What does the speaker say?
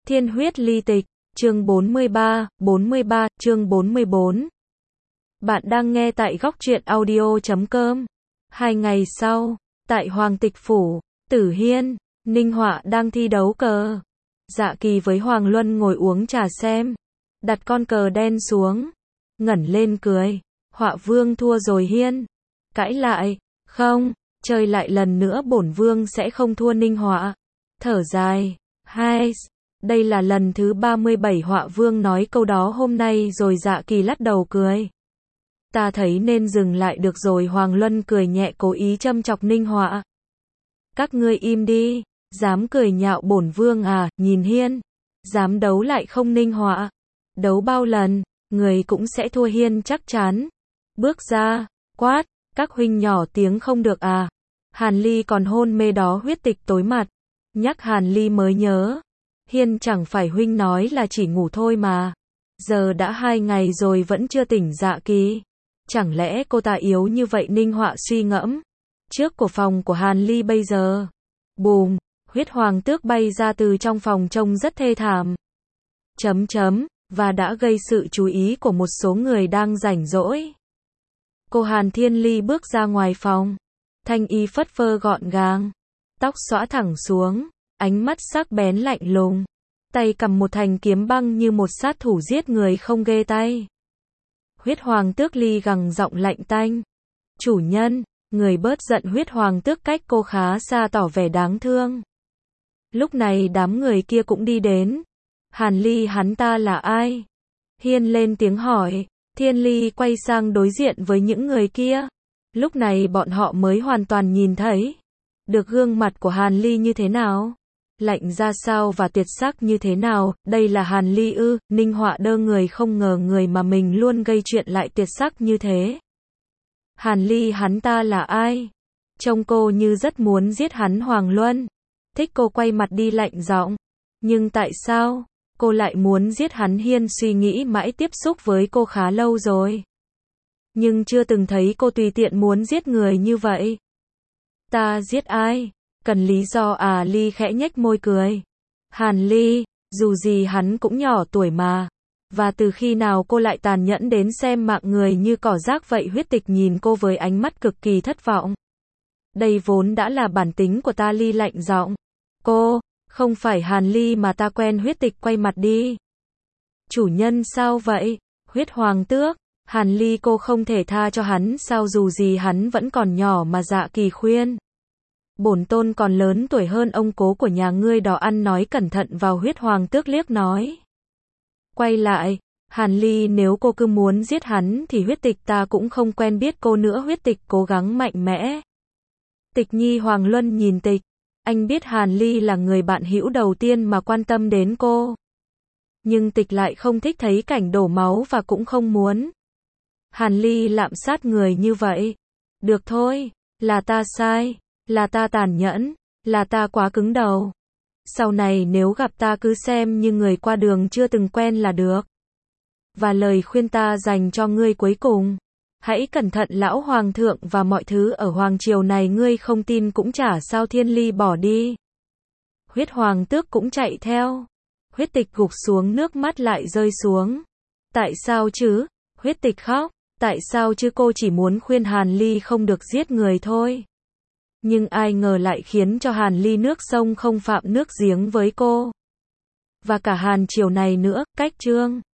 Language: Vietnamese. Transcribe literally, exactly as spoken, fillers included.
Thiên huyết ly tịch, chương bốn mươi ba, bốn mươi ba, chương bốn mươi bốn. Bạn đang nghe tại góc truyện audio chấm com. Hai ngày sau, tại Hoàng Tịch Phủ, Tử Hiên, Ninh Họa đang thi đấu cờ. Dạ Kỳ với Hoàng Luân ngồi uống trà xem. Đặt con cờ đen xuống. Ngẩng lên cười. Họa vương thua rồi Hiên. Cãi lại. Không, chơi lại lần nữa bổn vương sẽ không thua Ninh Họa. Thở dài. Hai. Đây là lần thứ ba mươi bảy Họa vương nói câu đó hôm nay rồi. Dạ Kỳ lắc đầu cười. Ta thấy nên dừng lại được rồi. Hoàng Luân cười nhẹ cố ý châm chọc Ninh Họa. Các ngươi im đi. Dám cười nhạo bổn vương à, nhìn Hiên. Dám đấu lại không Ninh Họa. Đấu bao lần, người cũng sẽ thua Hiên chắc chắn. Bước ra, quát, các huynh nhỏ tiếng không được à. Hàn Ly còn hôn mê đó. Huyết Tịch tối mặt. Nhắc Hàn Ly mới nhớ. Hiên chẳng phải huynh nói là chỉ ngủ thôi mà. Giờ đã hai ngày rồi vẫn chưa tỉnh. Dạ Kỳ. Chẳng lẽ cô ta yếu như vậy? Ninh Họa suy ngẫm. Trước của phòng của Hàn Ly bây giờ. Bùm, huyết hoàng tước bay ra từ trong phòng trông rất thê thảm. Chấm chấm, và đã gây sự chú ý của một số người đang rảnh rỗi. Cô Hàn Thiên Ly bước ra ngoài phòng. Thanh y phất phơ gọn gàng. Tóc xõa thẳng xuống. Ánh mắt sắc bén lạnh lùng. Tay cầm một thanh kiếm băng như một sát thủ giết người không ghê tay. Huyết hoàng tước Ly gằn giọng lạnh tanh. Chủ nhân, người bớt giận. Huyết hoàng tước cách cô khá xa tỏ vẻ đáng thương. Lúc này đám người kia cũng đi đến. Hàn Ly hắn ta là ai? Hiên lên tiếng hỏi. Thiên Ly quay sang đối diện với những người kia. Lúc này bọn họ mới hoàn toàn nhìn thấy được gương mặt của Hàn Ly như thế nào, lạnh ra sao và tuyệt sắc như thế nào. Đây là Hàn Ly ư? Ninh Họa đơ người, không ngờ người mà mình luôn gây chuyện lại tuyệt sắc như thế. Hàn Ly hắn ta là ai? Trông cô như rất muốn giết hắn. Hoàng Luân thích cô quay mặt đi lạnh giọng. Nhưng tại sao cô lại muốn giết hắn? Hiên suy nghĩ mãi, tiếp xúc với cô khá lâu rồi, nhưng chưa từng thấy cô tùy tiện muốn giết người như vậy. Ta giết ai? Cần lý do à? Ly khẽ nhếch môi cười. Hàn Ly, dù gì hắn cũng nhỏ tuổi mà. Và từ khi nào cô lại tàn nhẫn đến xem mạng người như cỏ rác vậy? Huyết Tịch nhìn cô với ánh mắt cực kỳ thất vọng. Đây vốn đã là bản tính của ta. Ly lạnh giọng. Cô, không phải Hàn Ly mà ta quen. Huyết Tịch quay mặt đi. Chủ nhân sao vậy? Huyết hoàng tước, Hàn Ly cô không thể tha cho hắn sao? Dù gì hắn vẫn còn nhỏ mà. Dạ Kỳ khuyên. Bổn tôn còn lớn tuổi hơn ông cố của nhà ngươi đó. Ăn nói cẩn thận vào. Huyết hoàng tước liếc nói. Quay lại, Hàn Ly nếu cô cứ muốn giết hắn thì Huyết Tịch ta cũng không quen biết cô nữa. Huyết Tịch cố gắng mạnh mẽ. Tịch nhi. Hoàng Luân nhìn Tịch. Anh biết Hàn Ly là người bạn hữu đầu tiên mà quan tâm đến cô. Nhưng Tịch lại không thích thấy cảnh đổ máu và cũng không muốn Hàn Ly lạm sát người như vậy. Được thôi, là ta sai, là ta tàn nhẫn, là ta quá cứng đầu. Sau này nếu gặp ta cứ xem như người qua đường chưa từng quen là được. Và lời khuyên ta dành cho ngươi cuối cùng. Hãy cẩn thận lão hoàng thượng và mọi thứ ở hoàng triều này. Ngươi không tin cũng chả sao. Thiên Ly bỏ đi. Huyết hoàng tước cũng chạy theo. Huyết Tịch gục xuống, nước mắt lại rơi xuống. Tại sao chứ? Huyết Tịch khóc. Tại sao chứ? Cô chỉ muốn khuyên Hàn Ly không được giết người thôi. Nhưng ai ngờ lại khiến cho Hàn Ly nước sông không phạm nước giếng với cô. Và cả Hàn triều này nữa. Cách chương